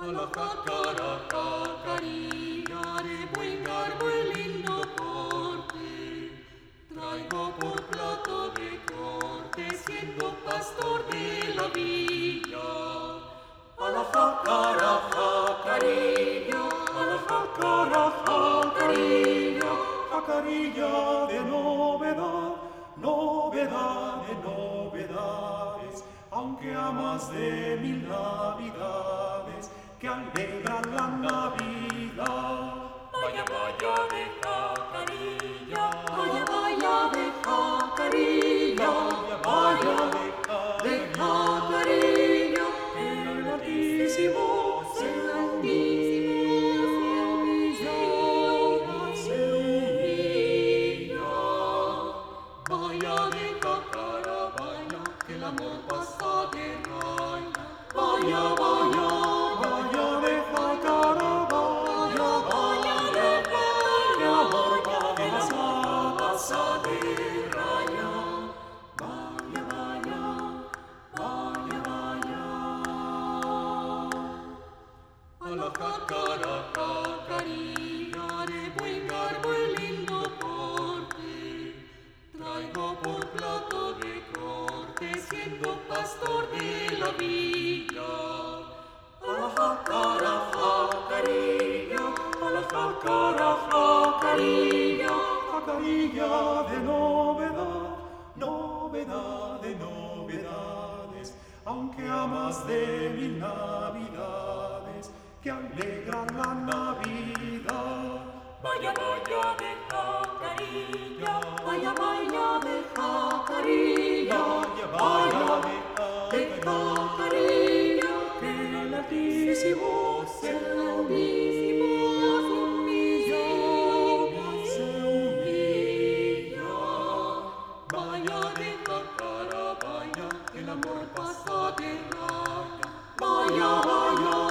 A la jácara, jacarilla, de buen garbo y lindo porte, traigo por plato de corte, siendo pastor de la villa. A la jácara, jacarilla, a la jácara, jacarilla, jacarilla de novedad, novedad de novedades, aunque a más de 1000 navidades que alegran la Navidad. Vaya, vaya de jacarilla, vaya, vaya de jacarilla, vaya, vaya de jacarilla, el Altísimo se humilla. Vaya de jácara, vaya, que el amor pasa de raya. Vaya, vaya, vaya de jácara, vaya, vaya de vaya, que el amor pasa de raya. Vaya, vaya, vaya, vaya. A la jácara, jacarilla, de buen garbo y lindo porte, traigo por plato de corte, siendo pastor de la villa. A la jácara, jacarilla, a la jácara, jacarilla, jacarilla de novedad, novedad de novedades, aunque a más de 1000 navidades que alegran la Navidad. Vaya, vaya de jacarilla, vaya, vaya de jacarilla, vaya, de jacarilla, que el Altísimo se humilla. Vaya de jácara, vaya, que el amor pasa de raya. Vaya, vaya.